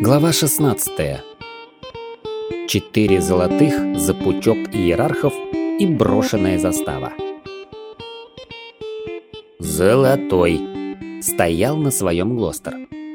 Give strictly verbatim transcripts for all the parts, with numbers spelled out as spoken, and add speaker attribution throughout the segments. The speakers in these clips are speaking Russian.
Speaker 1: Глава шестнадцатая. Четыре золотых за пучок иерархов и брошенная застава. Золотой. Стоял на своем Глостер.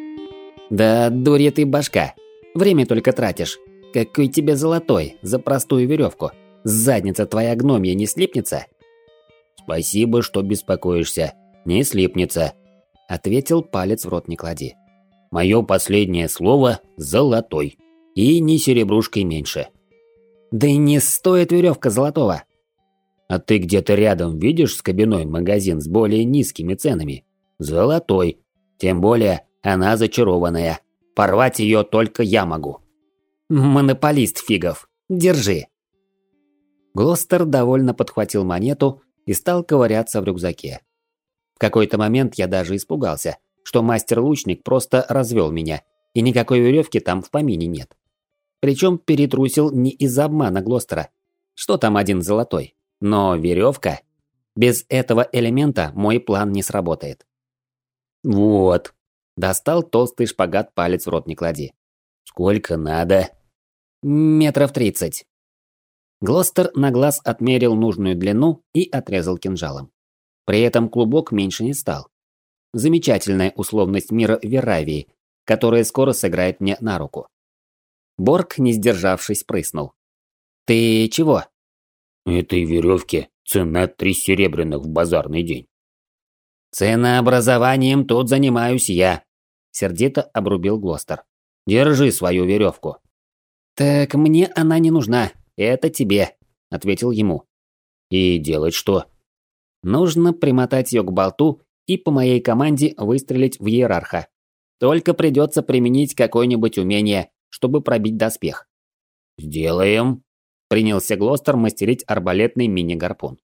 Speaker 1: Да дурья ты башка. Время только тратишь. Какой тебе золотой за простую веревку? Задница твоя гномья не слипнется? Спасибо, что беспокоишься. Не слипнется. Ответил, палец в рот не клади. Мое последнее слово – золотой. И ни серебрушкой меньше. Да и не стоит веревка золотого. А ты где-то рядом видишь скобяной магазин с более низкими ценами? Золотой. Тем более, она зачарованная. Порвать ее только я могу. Монополист фигов. Держи. Глостер довольно подхватил монету и стал ковыряться в рюкзаке. В какой-то момент я даже испугался, что мастер-лучник просто развел меня, и никакой веревки там в помине нет. Причем перетрусил не из-за обмана Глостера. Что там один золотой? Но веревка? Без этого элемента мой план не сработает. Вот. Достал толстый шпагат, палец в рот не клади. Сколько надо? Метров тридцать. Глостер на глаз отмерил нужную длину и отрезал кинжалом. При этом клубок меньше не стал. Замечательная условность мира Веравии, которая скоро сыграет мне на руку. Борг, не сдержавшись, прыснул. «Ты чего?» «Этой веревке цена три серебряных в базарный день». «Ценообразованием тут занимаюсь я», – сердито обрубил Глостер. «Держи свою веревку». «Так мне она не нужна, это тебе», – ответил ему. «И делать что?» «Нужно примотать ее к болту и по моей команде выстрелить в иерарха. Только придется применить какое-нибудь умение, чтобы пробить доспех». «Сделаем», – принялся Глостер мастерить арбалетный мини-гарпун.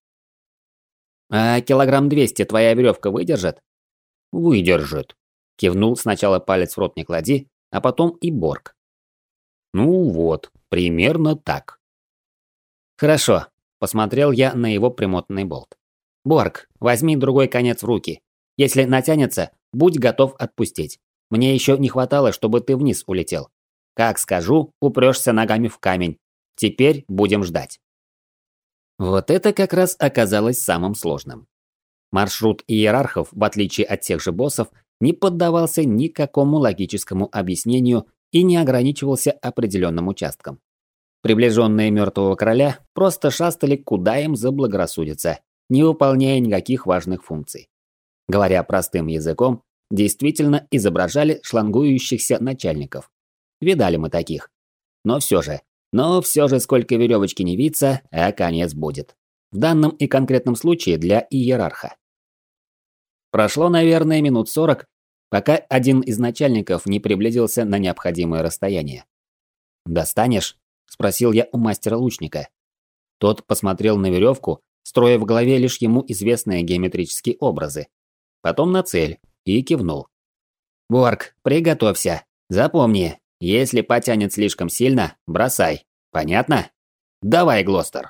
Speaker 1: «А килограмм двести твоя веревка выдержит?» «Выдержит», – кивнул сначала палец в рот не клади, а потом и Борг. «Ну вот, примерно так». «Хорошо», – посмотрел я на его примотанный болт. «Борг, возьми другой конец в руки. Если натянется, будь готов отпустить. Мне еще не хватало, чтобы ты вниз улетел. Как скажу, упрешься ногами в камень. Теперь будем ждать». Вот это как раз оказалось самым сложным. Маршрут иерархов, в отличие от тех же боссов, не поддавался никакому логическому объяснению и не ограничивался определенным участком. Приближенные мертвого короля просто шастали куда им заблагорассудится, не выполняя никаких важных функций. Говоря простым языком, действительно изображали шлангующихся начальников. Видали мы таких. Но все же, но все же сколько веревочки не виться, а конец будет. В данном и конкретном случае для иерарха. Прошло, наверное, минут сорок, пока один из начальников не приблизился на необходимое расстояние. «Достанешь?» – спросил я у мастера-лучника. Тот посмотрел на веревку, строя в голове лишь ему известные геометрические образы. Потом на цель и кивнул. «Борг, приготовься. Запомни, если потянет слишком сильно, бросай. Понятно? Давай, Глостер!»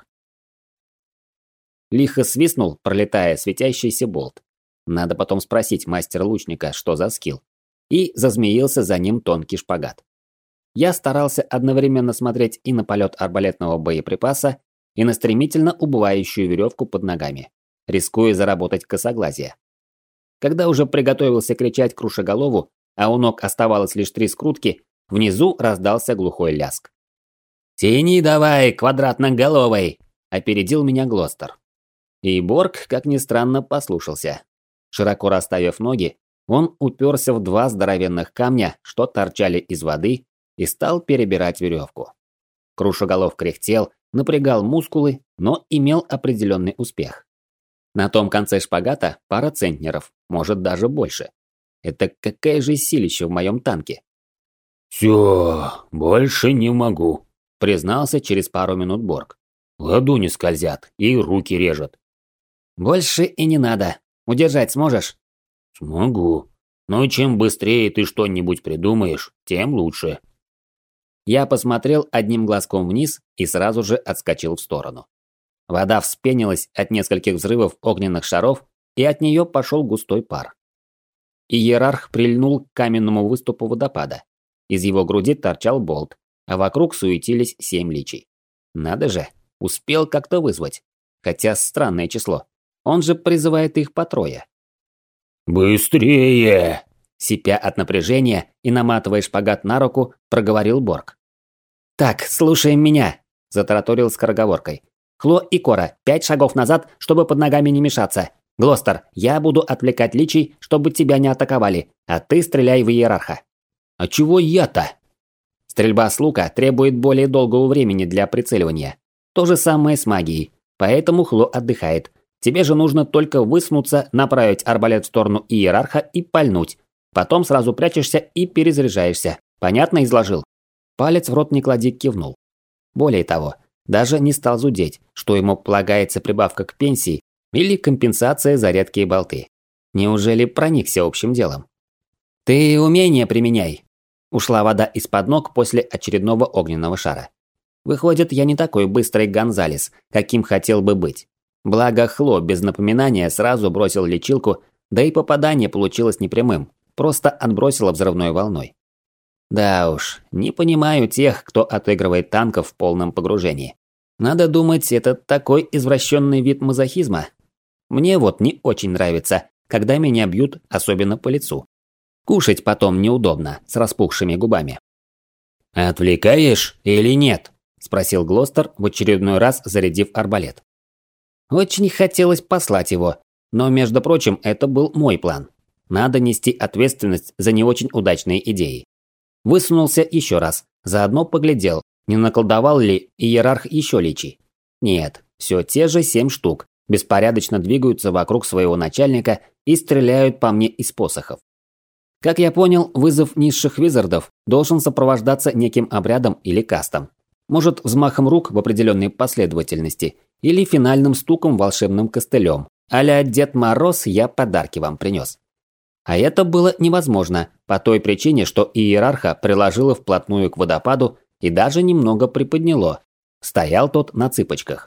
Speaker 1: Лихо свистнул, пролетая светящийся болт. Надо потом спросить мастера-лучника, что за скилл. И зазмеился за ним тонкий шпагат. Я старался одновременно смотреть и на полет арбалетного боеприпаса, и на стремительно убывающую веревку под ногами, рискуя заработать косоглазие. Когда уже приготовился кричать крушеголову, а у ног оставалось лишь три скрутки, внизу раздался глухой ляск. «Тяни давай, квадратноголовый!» – опередил меня Глостер. И Борг, как ни странно, послушался. Широко расставив ноги, он уперся в два здоровенных камня, что торчали из воды, и стал перебирать веревку. Крушеголов кряхтел, напрягал мускулы, но имел определенный успех. На том конце шпагата пара центнеров, может даже больше. Это какая же силища в моем танке? «Все, больше не могу», – признался через пару минут Борг. «Ладони скользят и руки режет». «Больше и не надо. Удержать сможешь?» «Смогу. Но чем быстрее ты что-нибудь придумаешь, тем лучше». Я посмотрел одним глазком вниз и сразу же отскочил в сторону. Вода вспенилась от нескольких взрывов огненных шаров, и от нее пошел густой пар. Иерарх прильнул к каменному выступу водопада. Из его груди торчал болт, а вокруг суетились семь личий. Надо же, успел как-то вызвать. Хотя странное число. Он же призывает их по трое.
Speaker 2: «Быстрее!»
Speaker 1: Сипя от напряжения и наматывая шпагат на руку, проговорил Борг. «Так, слушаем меня!» – затараторил скороговоркой. «Хло и Кора, пять шагов назад, чтобы под ногами не мешаться. Глостер, я буду отвлекать личий, чтобы тебя не атаковали, а ты стреляй в иерарха». «А чего я-то?» Стрельба с лука требует более долгого времени для прицеливания. То же самое с магией, поэтому Хло отдыхает. Тебе же нужно только высунуться, направить арбалет в сторону иерарха и пальнуть. Потом сразу прячешься и перезаряжаешься. Понятно изложил? Палец в рот не клади, кивнул. Более того, даже не стал зудеть, что ему полагается прибавка к пенсии или компенсация за редкие болты. Неужели проникся общим делом? «Ты умение применяй!» Ушла вода из-под ног после очередного огненного шара. Выходит, я не такой быстрый Гонзалес, каким хотел бы быть. Благо Хло без напоминания сразу бросил лечилку, да и попадание получилось непрямым, просто отбросило взрывной волной. Да уж, не понимаю тех, кто отыгрывает танков в полном погружении. Надо думать, это такой извращенный вид мазохизма. Мне вот не очень нравится, когда меня бьют, особенно по лицу. Кушать потом неудобно, с распухшими губами.
Speaker 2: «Отвлекаешь или нет?»
Speaker 1: – спросил Глостер, в очередной раз зарядив арбалет. Очень хотелось послать его, но, между прочим, это был мой план. Надо нести ответственность за не очень удачные идеи. Высунулся еще раз, заодно поглядел, не наколдовал ли иерарх еще личий. Нет, все те же семь штук, беспорядочно двигаются вокруг своего начальника и стреляют по мне из посохов. Как я понял, вызов низших визардов должен сопровождаться неким обрядом или кастом. Может, взмахом рук в определенной последовательности или финальным стуком волшебным костылем. А-ля Дед Мороз, я подарки вам принес. А это было невозможно, по той причине, что иерарха приложило вплотную к водопаду и даже немного приподняло. Стоял тот на цыпочках.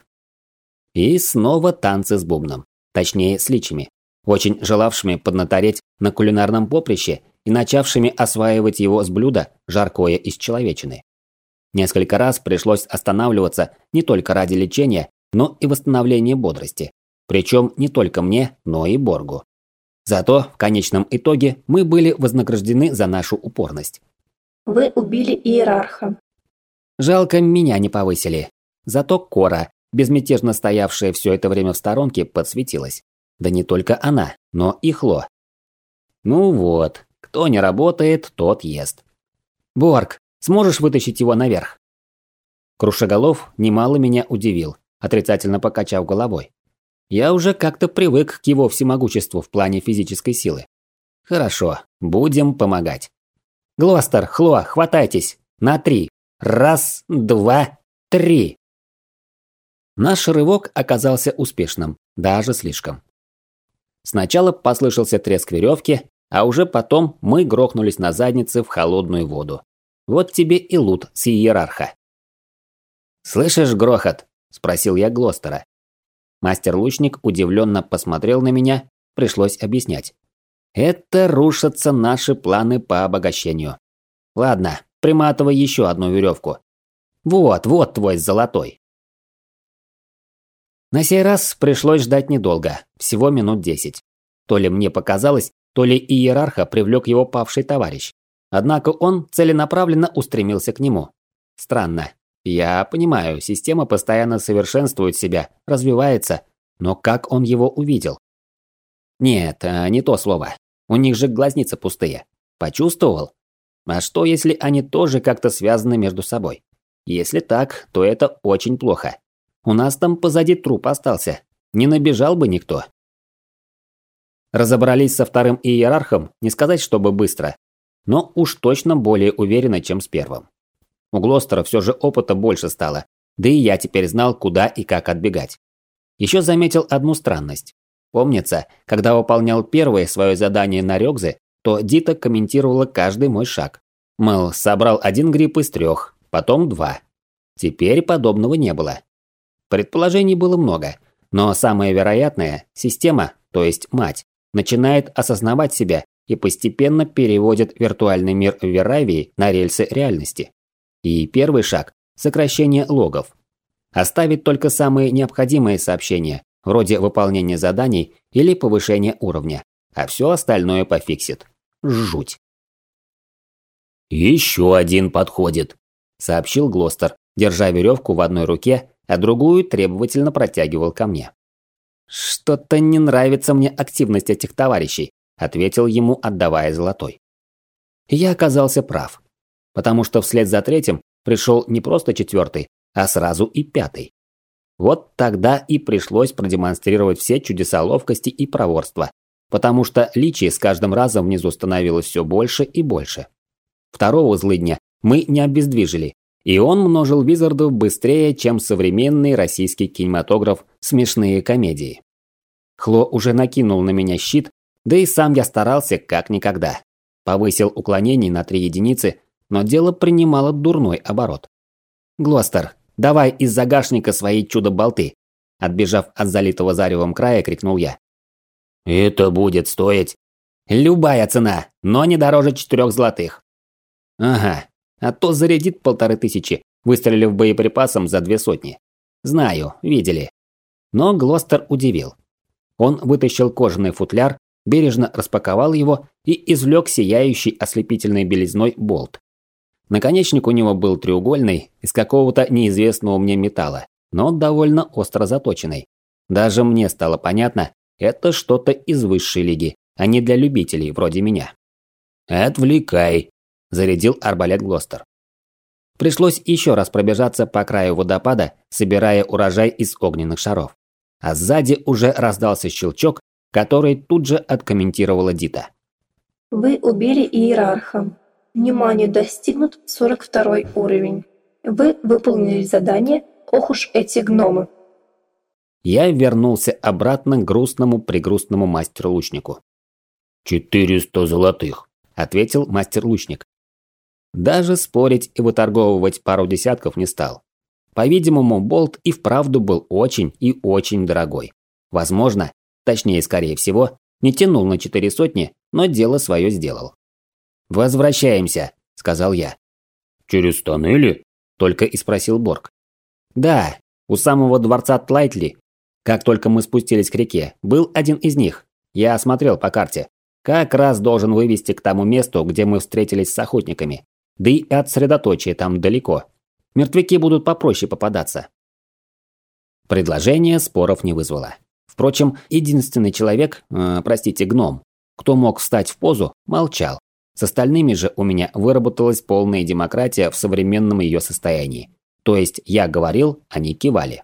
Speaker 1: И снова танцы с бубном. Точнее, с личами. Очень желавшими поднатореть на кулинарном поприще и начавшими осваивать его с блюда, жаркое из человечины. Несколько раз пришлось останавливаться не только ради лечения, но и восстановления бодрости. Причем не только мне, но и Боргу. Зато в конечном итоге мы были вознаграждены за нашу упорность.
Speaker 3: Вы убили иерарха.
Speaker 1: Жалко, меня не повысили. Зато Кора, безмятежно стоявшая все это время в сторонке, подсветилась. Да не только она, но и Хло. Ну вот, кто не работает, тот ест. Борг, сможешь вытащить его наверх? Крушеголов немало меня удивил, отрицательно покачав головой. Я уже как-то привык к его всемогуществу в плане физической силы. Хорошо, будем помогать. Глостер, Хло, хватайтесь. На три. Раз, два, три. Наш рывок оказался успешным, даже слишком. Сначала послышался треск веревки, а уже потом мы грохнулись на заднице в холодную воду. Вот тебе и лут с иерарха. «Слышишь грохот?» – спросил я Глостера. Мастер-лучник удивленно посмотрел на меня, пришлось объяснять. Это рушатся наши планы по обогащению. Ладно, приматывай еще одну веревку. Вот, вот твой золотой. На сей раз пришлось ждать недолго, всего минут десять. То ли мне показалось, то ли иерарха привлек его павший товарищ. Однако он целенаправленно устремился к нему. Странно. Я понимаю, система постоянно совершенствует себя, развивается, но как он его увидел? Нет, не то слово. У них же глазницы пустые. Почувствовал? А что, если они тоже как-то связаны между собой? Если так, то это очень плохо. У нас там позади труп остался. Не набежал бы никто. Разобрались со вторым иерархом, не сказать, чтобы быстро, но уж точно более уверенно, чем с первым. У Глостера все же опыта больше стало, да и я теперь знал, куда и как отбегать. Еще заметил одну странность. Помнится, когда выполнял первое свое задание на Рёгзе, то Дита комментировала каждый мой шаг. Мол, собрал один гриб из трех, потом два. Теперь подобного не было. Предположений было много, но самое вероятное – система, то есть мать, начинает осознавать себя и постепенно переводит виртуальный мир в Веравии на рельсы реальности. И первый шаг – сокращение логов. Оставить только самые необходимые сообщения, вроде выполнения заданий или повышения уровня, а все остальное пофиксит. Жуть.
Speaker 2: «Еще один подходит», – сообщил Глостер, держа веревку в одной руке, а другую требовательно протягивал ко мне.
Speaker 1: «Что-то не нравится мне активность этих товарищей», – ответил ему, отдавая золотой. Я оказался прав, потому что вслед за третьим пришел не просто четвертый, а сразу и пятый. Вот тогда и пришлось продемонстрировать все чудеса ловкости и проворства, потому что личий с каждым разом внизу становилось все больше и больше. Второго злыдня мы не обездвижили, и он множил визардов быстрее, чем современный российский кинематограф «Смешные комедии». Хло уже накинул на меня щит, да и сам я старался как никогда. Повысил уклонений на три единицы, но дело принимало дурной оборот. «Глостер, давай из загашника свои чудо-болты!» Отбежав от залитого заревом края, крикнул я.
Speaker 2: «Это будет стоить...»
Speaker 1: «Любая цена, но не дороже четырех золотых». «Ага, а то зарядит полторы тысячи, выстрелив боеприпасом за две сотни. Знаю, видели». Но Глостер удивил. Он вытащил кожаный футляр, бережно распаковал его и извлек сияющий ослепительной белизной болт. Наконечник у него был треугольный, из какого-то неизвестного мне металла, но довольно остро заточенный. Даже мне стало понятно, это что-то из высшей лиги, а не для любителей вроде меня.
Speaker 2: «Отвлекай», – зарядил арбалет Глостер.
Speaker 1: Пришлось еще раз пробежаться по краю водопада, собирая урожай из огненных шаров. А сзади уже раздался щелчок, который тут же откомментировала Дита.
Speaker 3: Вы убили иерарха. Внимание, достигнут сорок второй уровень. Вы выполнили задание «Ох уж эти гномы».
Speaker 1: Я вернулся обратно к грустному-прегрустному мастеру-лучнику.
Speaker 2: «Четыреста золотых»,
Speaker 1: – ответил мастер-лучник. Даже спорить и выторговывать пару десятков не стал. По-видимому, болт и вправду был очень и очень дорогой. Возможно, точнее, скорее всего, не тянул на четыре сотни, но дело свое сделал. «Возвращаемся», – сказал я.
Speaker 2: «Через тоннели?»
Speaker 1: – только и спросил Борг. «Да, у самого дворца Тлайтли, как только мы спустились к реке, был один из них. Я осмотрел по карте. Как раз должен вывести к тому месту, где мы встретились с охотниками. Да и от средоточия там далеко. Мертвяки будут попроще попадаться». Предложение споров не вызвало. Впрочем, единственный человек, э, простите, гном, кто мог встать в позу, молчал. С остальными же у меня выработалась полная демократия в современном ее состоянии. То есть я говорил, они кивали.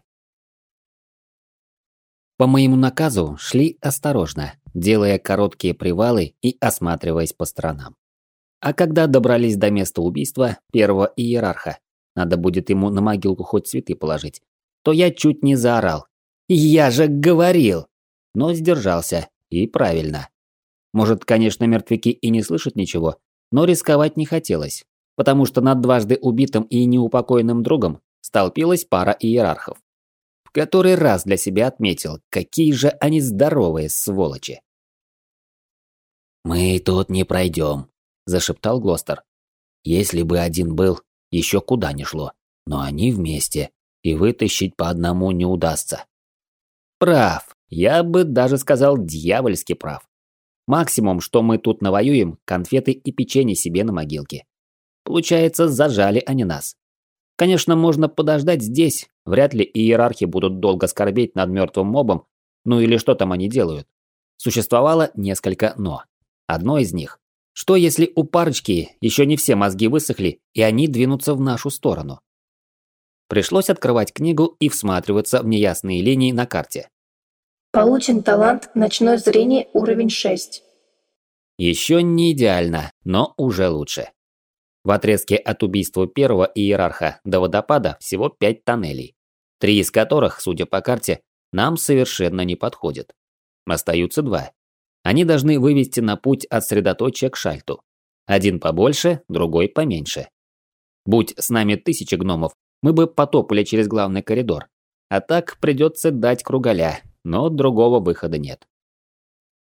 Speaker 1: По моему наказу шли осторожно, делая короткие привалы и осматриваясь по сторонам. А когда добрались до места убийства первого иерарха, надо будет ему на могилку хоть цветы положить, то я чуть не заорал. «Я же говорил!» Но сдержался, и правильно. Может, конечно, мертвяки и не слышат ничего, но рисковать не хотелось, потому что над дважды убитым и неупокоенным другом столпилась пара иерархов. В который раз для себя отметил, какие же они здоровые сволочи.
Speaker 2: «Мы тут не пройдем», – зашептал Глостер. «Если бы один был, еще куда ни шло, но они вместе, и вытащить по одному не удастся».
Speaker 1: Прав, я бы даже сказал дьявольски прав. Максимум, что мы тут навоюем, конфеты и печенье себе на могилке. Получается, зажали они нас. Конечно, можно подождать здесь, вряд ли иерархи будут долго скорбеть над мертвым мобом, ну или что там они делают. Существовало несколько «но». Одно из них. Что если у парочки еще не все мозги высохли, и они двинутся в нашу сторону? Пришлось открывать книгу и всматриваться в неясные линии на карте.
Speaker 3: Получен талант «Ночное зрение» уровень шесть.
Speaker 1: Еще не идеально, но уже лучше. В отрезке от убийства первого иерарха до водопада всего пять тоннелей, три из которых, судя по карте, нам совершенно не подходят. Остаются два. Они должны вывести на путь от средоточия к шальту. Один побольше, другой поменьше. Будь с нами тысяча гномов, мы бы потопали через главный коридор. А так придется дать кругаля, но другого выхода нет.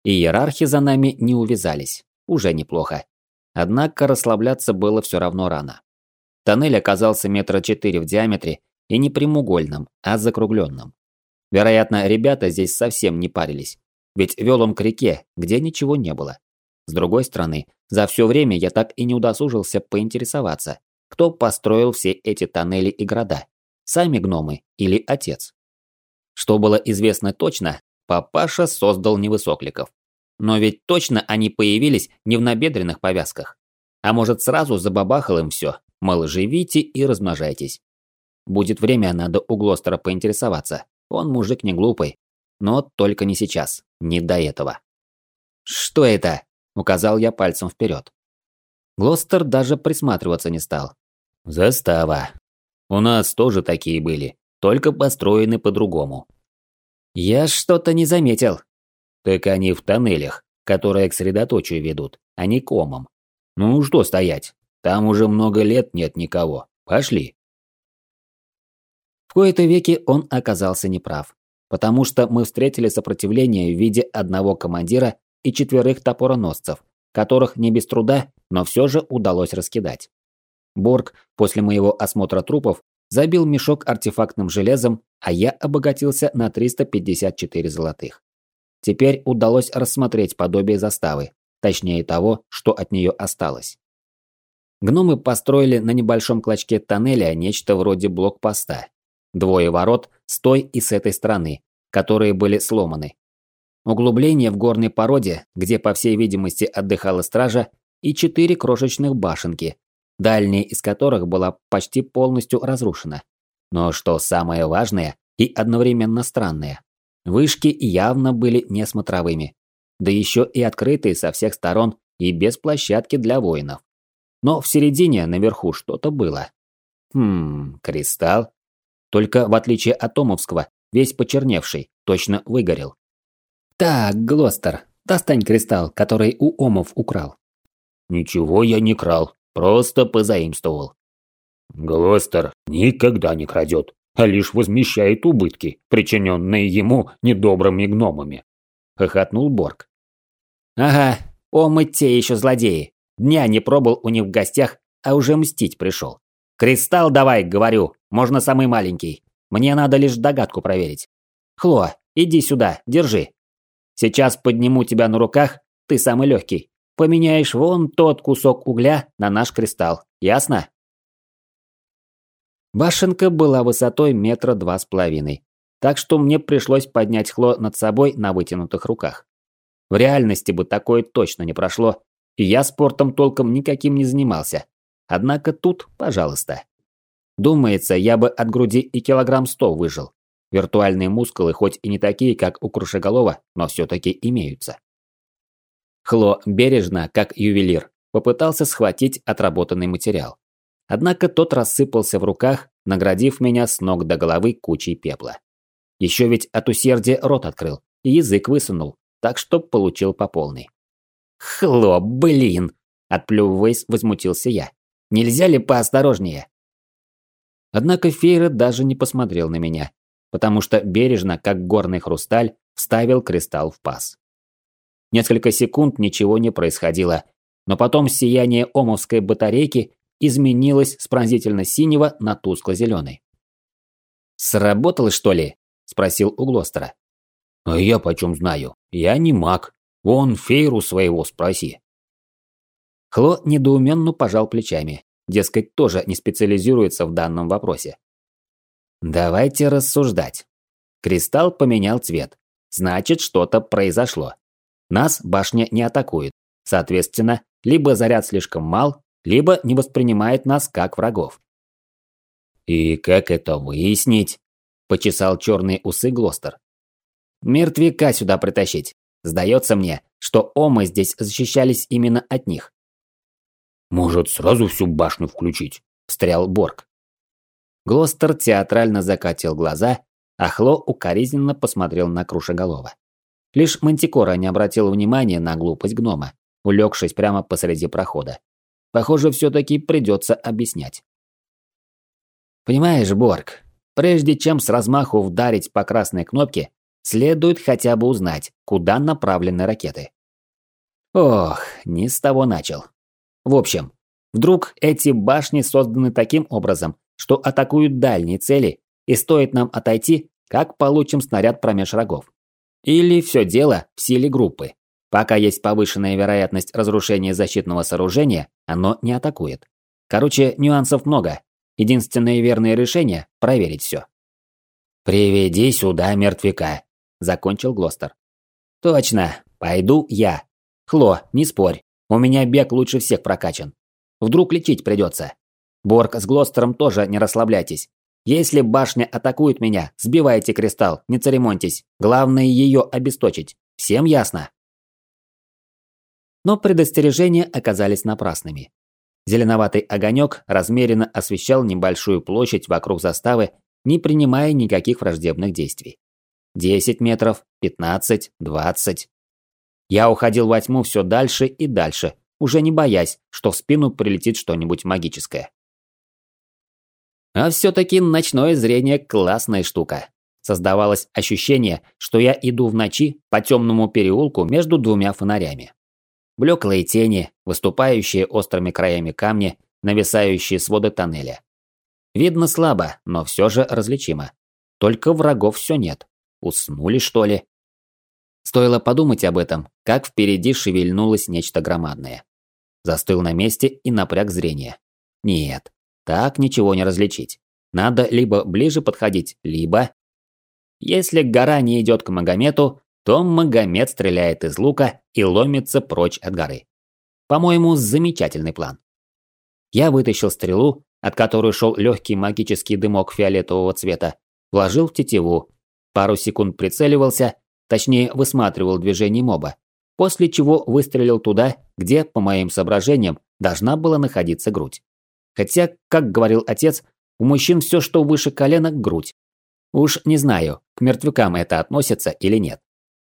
Speaker 1: и иерархи за нами не увязались. Уже неплохо. Однако расслабляться было все равно рано. Тоннель оказался метра четыре в диаметре и не прямоугольным, а закругленным. Вероятно, ребята здесь совсем не парились, ведь вел он к реке, где ничего не было. С другой стороны, за все время я так и не удосужился поинтересоваться, кто построил все эти тоннели и города, сами гномы или отец. Что было известно точно, папаша создал невысокликов. Но ведь точно они появились не в набедренных повязках. А может, сразу забабахал им все, мол, живите и размножайтесь. Будет время, надо у Глостера поинтересоваться. Он мужик не глупый. Но только не сейчас, не до этого. «Что это?» – указал я пальцем вперед. Глостер даже присматриваться не стал.
Speaker 2: «Застава. У нас тоже такие были, только построены по-другому».
Speaker 1: «Я что-то не заметил».
Speaker 2: «Так они в тоннелях, которые к средоточию ведут, а не к омам. Ну что стоять? Там уже много лет нет никого. Пошли».
Speaker 1: В кои-то веки он оказался неправ, потому что мы встретили сопротивление в виде одного командира и четверых топороносцев, которых не без труда, но все же удалось раскидать. Борг после моего осмотра трупов забил мешок артефактным железом, а я обогатился на триста пятьдесят четыре золотых. Теперь удалось рассмотреть подобие заставы, точнее того, что от нее осталось. Гномы построили на небольшом клочке тоннеля нечто вроде блокпоста. Двое ворот с той и с этой стороны, которые были сломаны. Углубление в горной породе, где, по всей видимости, отдыхала стража, и четыре крошечных башенки, дальняя из которых была почти полностью разрушена. Но что самое важное и одновременно странное, вышки явно были не смотровыми, да еще и открытые со всех сторон и без площадки для воинов. Но в середине, наверху, что-то было. Хм, кристалл. Только в отличие от Омовского, весь почерневший, точно выгорел. «Так, Глостер, достань кристалл, который у Омов украл».
Speaker 2: «Ничего я не крал, просто позаимствовал».
Speaker 4: «Глостер никогда не крадет, а лишь возмещает убытки, причиненные ему недобрыми гномами»,
Speaker 2: – хохотнул Борг.
Speaker 1: «Ага, Омы те еще злодеи. Дня не пробыл у них в гостях, а уже мстить пришел. Кристалл давай, говорю, можно самый маленький. Мне надо лишь догадку проверить. Хло, иди сюда, держи. Сейчас подниму тебя на руках, ты самый легкий. Поменяешь вон тот кусок угля на наш кристалл, ясно?» Башенка была высотой метра два с половиной, так что мне пришлось поднять Хло над собой на вытянутых руках. В реальности бы такое точно не прошло, и я спортом толком никаким не занимался. Однако тут, пожалуйста. Думается, я бы от груди и килограмм сто выжил. Виртуальные мускулы хоть и не такие, как у Крушеголова, но все-таки имеются. Хло бережно, как ювелир, попытался схватить отработанный материал. Однако тот рассыпался в руках, наградив меня с ног до головы кучей пепла. Еще ведь от усердия рот открыл и язык высунул, так что получил по полной. «Хло, блин!» – отплевываясь, возмутился я. «Нельзя ли поосторожнее?» Однако Фейра даже не посмотрел на меня, потому что бережно, как горный хрусталь, вставил кристалл в паз. Несколько секунд ничего не происходило, но потом сияние омовской батарейки изменилось с пронзительно-синего на тускло-зеленый. «Сработало, что ли?» – спросил у Глостера.
Speaker 2: «А я почем знаю? Я не маг. Вон Фейру своего спроси».
Speaker 1: Хло недоуменно пожал плечами, дескать, тоже не специализируется в данном вопросе. «Давайте рассуждать. Кристалл поменял цвет. Значит, что-то произошло. Нас башня не атакует. Соответственно, либо заряд слишком мал, либо не воспринимает нас как врагов».
Speaker 2: «И как это выяснить?» – почесал черные усы Глостер.
Speaker 1: «Мертвяка сюда притащить. Сдается мне, что омы здесь защищались именно от них».
Speaker 4: «Может, сразу всю башню включить?»
Speaker 1: – встрял Борг. Глостер театрально закатил глаза, а Хло укоризненно посмотрел на Крушеголова. Лишь Мантикора не обратила внимания на глупость гнома, улегшись прямо посреди прохода. Похоже, все-таки придется объяснять. «Понимаешь, Борг, прежде чем с размаху вдарить по красной кнопке, Следует хотя бы узнать, куда направлены ракеты. Ох, не с того начал. В общем, вдруг эти башни созданы таким образом, что атакуют дальние цели, и стоит нам отойти, как получим снаряд промеж рогов. Или все дело в силе группы. Пока есть повышенная вероятность разрушения защитного сооружения, оно не атакует. Короче, нюансов много. Единственное верное решение – проверить все. «Приведи сюда мертвяка», – закончил Глостер. «Точно, пойду я. Хло, не спорь, у меня бег лучше всех прокачан. Вдруг лечить придется. Борг с Глостером тоже не расслабляйтесь. Если башня атакует меня, сбивайте кристалл, не церемоньтесь. Главное ее обесточить. Всем ясно?» Но предостережения оказались напрасными. Зеленоватый огонек размеренно освещал небольшую площадь вокруг заставы, не принимая никаких враждебных действий. Десять метров, пятнадцать, двадцать. Я уходил во тьму все дальше и дальше, уже не боясь, что в спину прилетит что-нибудь магическое. А все-таки ночное зрение – классная штука. Создавалось ощущение, что я иду в ночи по темному переулку между двумя фонарями. Блеклые тени, выступающие острыми краями камни, нависающие своды тоннеля. Видно слабо, но все же различимо. Только врагов все нет. Уснули, что ли? Стоило подумать об этом, как впереди шевельнулось нечто громадное. Застыл на месте и напряг зрение. Нет, так ничего не различить. Надо либо ближе подходить, либо... Если гора не идет к Магомету, то Магомет стреляет из лука и ломится прочь от горы. По-моему, замечательный план. Я вытащил стрелу, от которой шел легкий магический дымок фиолетового цвета, вложил в тетиву, пару секунд прицеливался, точнее высматривал движение моба, после чего выстрелил туда, где, по моим соображениям, должна была находиться грудь. Хотя, как говорил отец, у мужчин все, что выше колена, грудь. Уж не знаю, к мертвякам это относится или нет.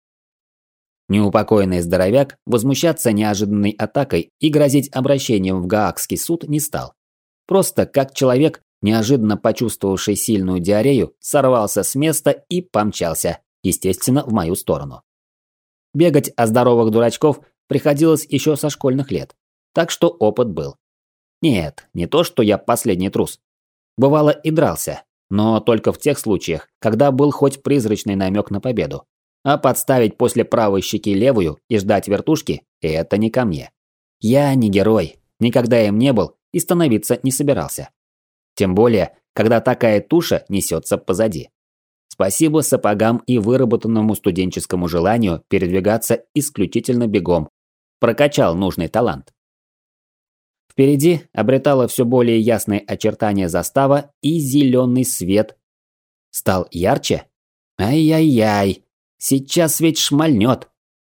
Speaker 1: Неупокоенный здоровяк возмущаться неожиданной атакой и грозить обращением в Гаагский суд не стал. Просто как человек, неожиданно почувствовавший сильную диарею, сорвался с места и помчался, естественно, в мою сторону. Бегать от здоровых дурачков приходилось еще со школьных лет, так что опыт был. Нет, не то, что я последний трус. Бывало и дрался, но только в тех случаях, когда был хоть призрачный намек на победу. А подставить после правой щеки левую и ждать вертушки – это не ко мне. Я не герой, никогда им не был и становиться не собирался. Тем более, когда такая туша несется позади. Спасибо сапогам и выработанному студенческому желанию передвигаться исключительно бегом. Прокачал нужный талант. Впереди обретало все более ясные очертания застава, и зеленый свет стал ярче. Ай-яй-яй, сейчас ведь шмальнет.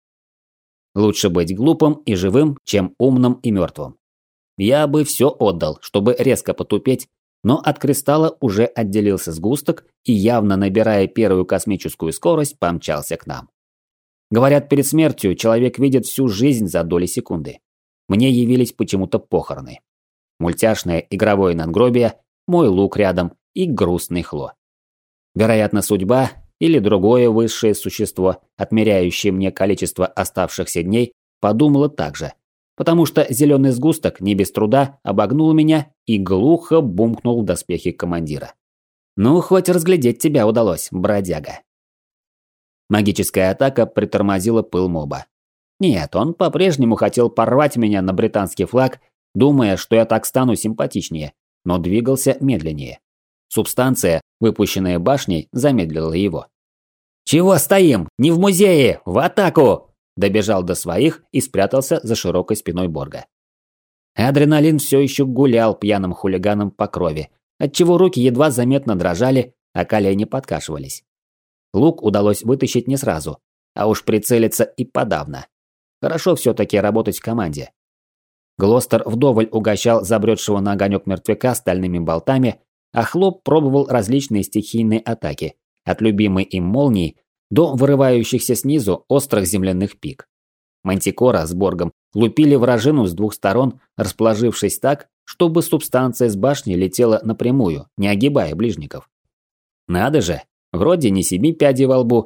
Speaker 1: Лучше быть глупым и живым, чем умным и мертвым. Я бы все отдал, чтобы резко потупеть, но от кристалла уже отделился сгусток и, явно набирая первую космическую скорость, помчался к нам. Говорят, перед смертью человек видит всю жизнь за доли секунды. Мне явились почему-то похороны. Мультяшное игровое надгробие, мой лук рядом и грустный Хло. Вероятно, судьба или другое высшее существо, отмеряющее мне количество оставшихся дней, подумала так же. Потому что зеленый сгусток не без труда обогнул меня и глухо бумкнул в доспехи командира. Ну, хоть разглядеть тебя удалось, бродяга. Магическая атака притормозила пыл моба. Нет, он по-прежнему хотел порвать меня на британский флаг, думая, что я так стану симпатичнее, но двигался медленнее. Субстанция, выпущенная башней, замедлила его. «Чего стоим? Не в музее! В атаку!» Добежал до своих и спрятался за широкой спиной Борга. Адреналин все еще гулял пьяным хулиганом по крови, отчего руки едва заметно дрожали, а колени подкашивались. Лук удалось вытащить не сразу, а уж прицелиться и подавно. Хорошо все-таки работать в команде. Глостер вдоволь угощал забредшего на огонек мертвяка стальными болтами, а Хлоп пробовал различные стихийные атаки, от любимой им молнии до вырывающихся снизу острых земляных пик. Мантикора с Боргом лупили вражину с двух сторон, расположившись так, чтобы субстанция с башни летела напрямую, не огибая ближников. Надо же, вроде не семи пядей во лбу,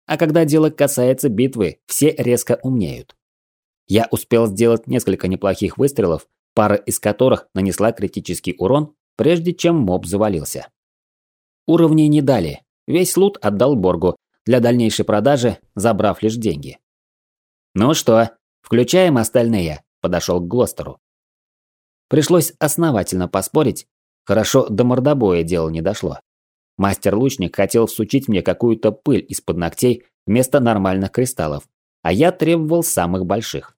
Speaker 1: А когда дело касается битвы, все резко умнеют. Я успел сделать несколько неплохих выстрелов, пара из которых нанесла критический урон, прежде чем моб завалился. Уровней не дали. Весь лут отдал Боргу для дальнейшей продажи, забрав лишь деньги. «Ну что, включаем остальные?» – подошел к Глостеру. Пришлось основательно поспорить. Хорошо, до мордобоя дело не дошло. Мастер-лучник хотел всучить мне какую-то пыль из-под ногтей вместо нормальных кристаллов, а я требовал самых больших.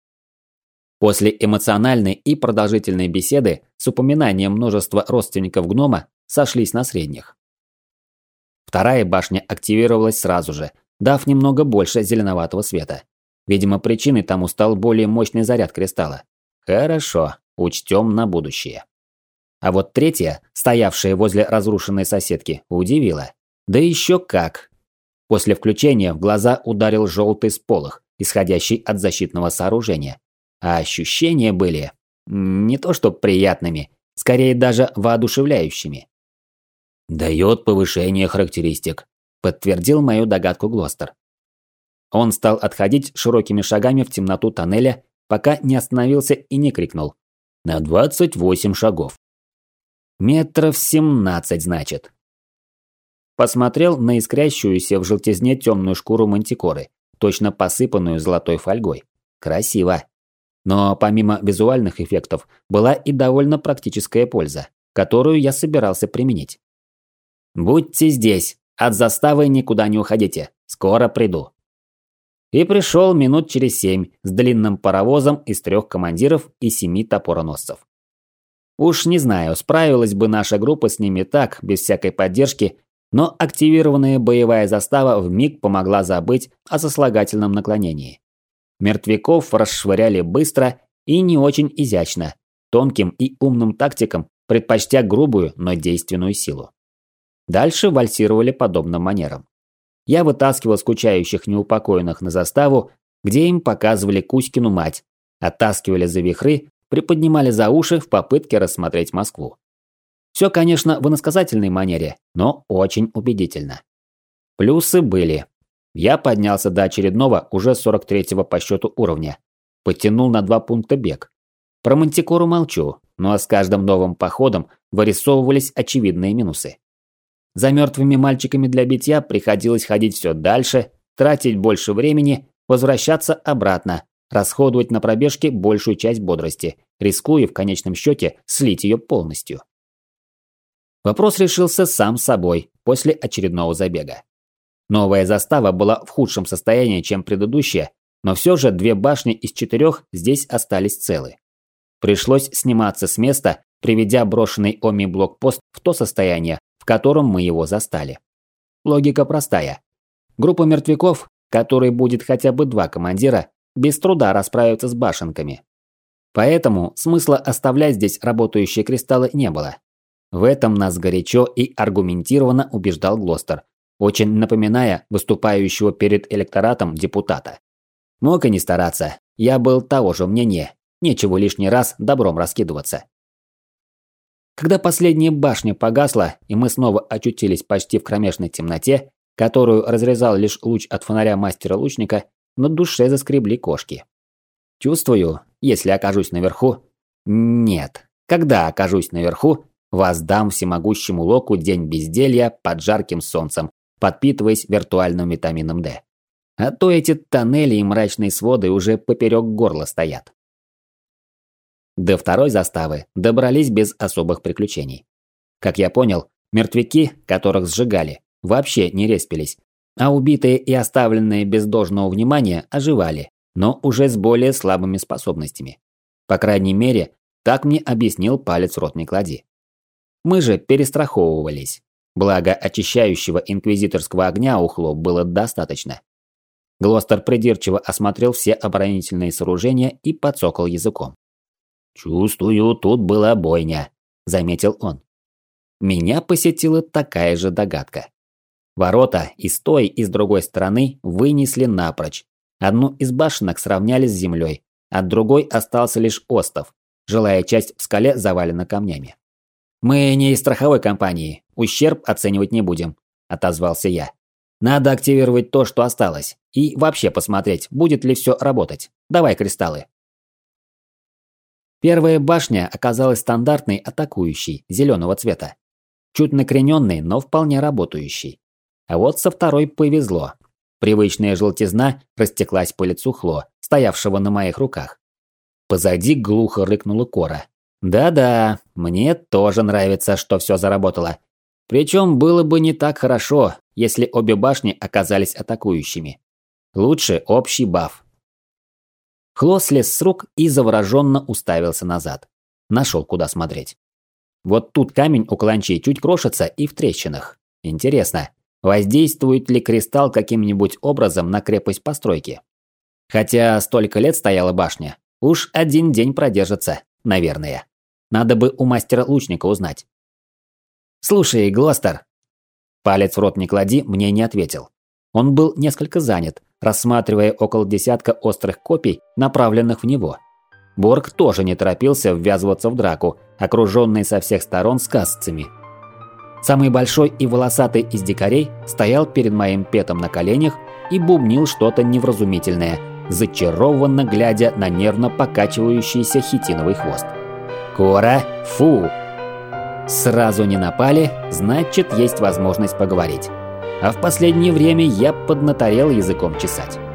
Speaker 1: После эмоциональной и продолжительной беседы с упоминанием множества родственников гнома сошлись на средних. Вторая башня активировалась сразу же, дав немного больше зеленоватого света. Видимо, причиной тому стал более мощный заряд кристалла. Хорошо, учтем на будущее. А вот третья, стоявшая возле разрушенной соседки, удивила. Да еще как! После включения в глаза ударил желтый сполох, исходящий от защитного сооружения. А ощущения были не то что приятными, скорее даже воодушевляющими. «Дает повышение характеристик», – подтвердил мою догадку Глостер. Он стал отходить широкими шагами в темноту тоннеля, пока не остановился и не крикнул. «На двадцать восемь шагов». «Метров семнадцать, значит». Посмотрел на искрящуюся в желтизне темную шкуру мантикоры, точно посыпанную золотой фольгой. Красиво. Но помимо визуальных эффектов была и довольно практическая польза, которую я собирался применить. «Будьте здесь, от заставы никуда не уходите, скоро приду». И пришел минут через семь с длинным паровозом из трех командиров и семи топороносцев. Уж не знаю, справилась бы наша группа с ними так, без всякой поддержки, но активированная боевая застава вмиг помогла забыть о сослагательном наклонении. Мертвяков расшвыряли быстро и не очень изящно, тонким и умным тактикам, предпочтя грубую, но действенную силу. Дальше вальсировали подобным манерам. Я вытаскивал скучающих неупокоенных на заставу, где им показывали Кузькину мать, оттаскивали за вихры, приподнимали за уши в попытке рассмотреть Москву. Все, конечно, в иносказательной манере, но очень убедительно. Плюсы были. Я поднялся до очередного, уже сорок третьего по счету уровня. Подтянул на два пункта бег. Про мантикору молчу, но с каждым новым походом вырисовывались очевидные минусы. За мертвыми мальчиками для битья приходилось ходить все дальше, тратить больше времени, возвращаться обратно, расходовать на пробежке большую часть бодрости, рискуя в конечном счете слить ее полностью. Вопрос решился сам собой после очередного забега. Новая застава была в худшем состоянии, чем предыдущая, но все же две башни из четырех здесь остались целы. Пришлось сниматься с места, приведя брошенный Оми блокпост в то состояние, в котором мы его застали. Логика простая. Группа мертвяков, в которой будет хотя бы два командира, без труда расправится с башенками. Поэтому смысла оставлять здесь работающие кристаллы не было. В этом нас горячо и аргументированно убеждал Глостер, очень напоминая выступающего перед электоратом депутата. Мог и не стараться, я был того же мнения, нечего лишний раз добром раскидываться. Когда последняя башня погасла, и мы снова очутились почти в кромешной темноте, которую разрезал лишь луч от фонаря мастера-лучника, на душе заскребли кошки. Чувствую, если окажусь наверху... Нет, когда окажусь наверху, воздам всемогущему Локу день безделья под жарким солнцем, подпитываясь виртуальным витамином D. А то эти тоннели и мрачные своды уже поперек горла стоят. До второй заставы добрались без особых приключений. Как я понял, мертвяки, которых сжигали, вообще не респились, а убитые и оставленные без должного внимания оживали, но уже с более слабыми способностями. По крайней мере, так мне объяснил палец в рот не клади. Мы же перестраховывались. Благо, очищающего инквизиторского огня у Хлоп было достаточно. Глостер придирчиво осмотрел все оборонительные сооружения и подсокал языком. «Чувствую, тут была бойня», – заметил он. Меня посетила такая же догадка. Ворота и с той, и с другой стороны вынесли напрочь. Одну из башенок сравняли с землей, от другой остался лишь остов, жилая часть в скале завалена камнями. «Мы не из страховой компании, ущерб оценивать не будем», – отозвался я. Надо активировать то, что осталось. И вообще посмотреть, будет ли все работать. Давай кристаллы. Первая башня оказалась стандартной атакующей, зеленого цвета. Чуть накрененной, но вполне работающей. А вот со второй повезло. Привычная желтизна растеклась по лицу Хло, стоявшего на моих руках. Позади глухо рыкнула Кора. Да-да, мне тоже нравится, что все заработало. Причем было бы не так хорошо, если обе башни оказались атакующими. Лучше общий баф. Хло слез с рук и завороженно уставился назад. Нашел, куда смотреть. Вот тут камень у каланчей чуть крошится и в трещинах. Интересно, воздействует ли кристалл каким-нибудь образом на крепость постройки? Хотя столько лет стояла башня, уж один день продержится, наверное. Надо бы у мастера-лучника узнать. «Слушай, Глостер!» Палец в рот не клади, мне не ответил. Он был несколько занят, рассматривая около десятка острых копий, направленных в него. Борг тоже не торопился ввязываться в драку, окруженный со всех сторон сказцами. Самый большой и волосатый из дикарей стоял перед моим петом на коленях и бубнил что-то невразумительное, зачарованно глядя на нервно покачивающийся хитиновый хвост. «Кора, фу!» Сразу не напали, значит, есть возможность поговорить. А в последнее время я поднаторел языком чесать.